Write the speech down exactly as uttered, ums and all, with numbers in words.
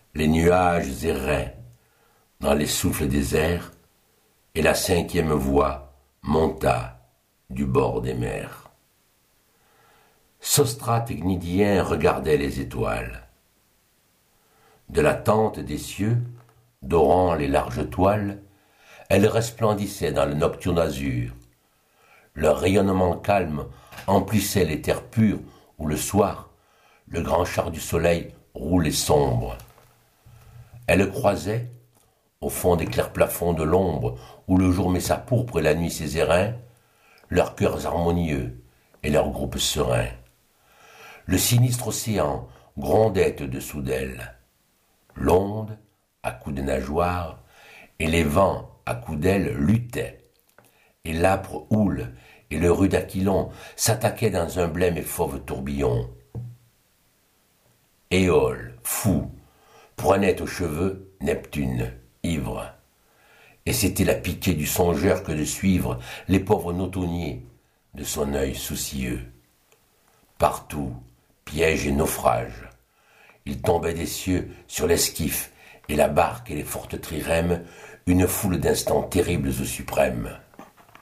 Les nuages erraient dans les souffles déserts, et la cinquième voix monta du bord des mers. Sostrate et Cnidien regardaient les étoiles. De la tente des cieux, dorant les larges toiles, elles resplendissaient dans le nocturne azur. Leur rayonnement calme emplissait les terres pures où le soir, le grand char du soleil roulait sombre. Elles croisaient, au fond des clairs plafonds de l'ombre où le jour met sa pourpre et la nuit ses airains, leurs cœurs harmonieux et leurs groupes sereins. Le sinistre océan grondait au-dessous d'elles. L'onde, à coups de nageoires, et les vents, à coups d'ailes, luttaient. Et l'âpre houle et le rude aquilon s'attaquaient dans un blême et fauve tourbillon. Éole, fou, prenait aux cheveux Neptune, ivre. Et c'était la pitié du songeur que de suivre les pauvres nautonniers de son œil soucieux. Partout, piège et naufrage. Il tombait des cieux sur l'esquif et la barque et les fortes trirèmes, une foule d'instants terribles ou suprêmes.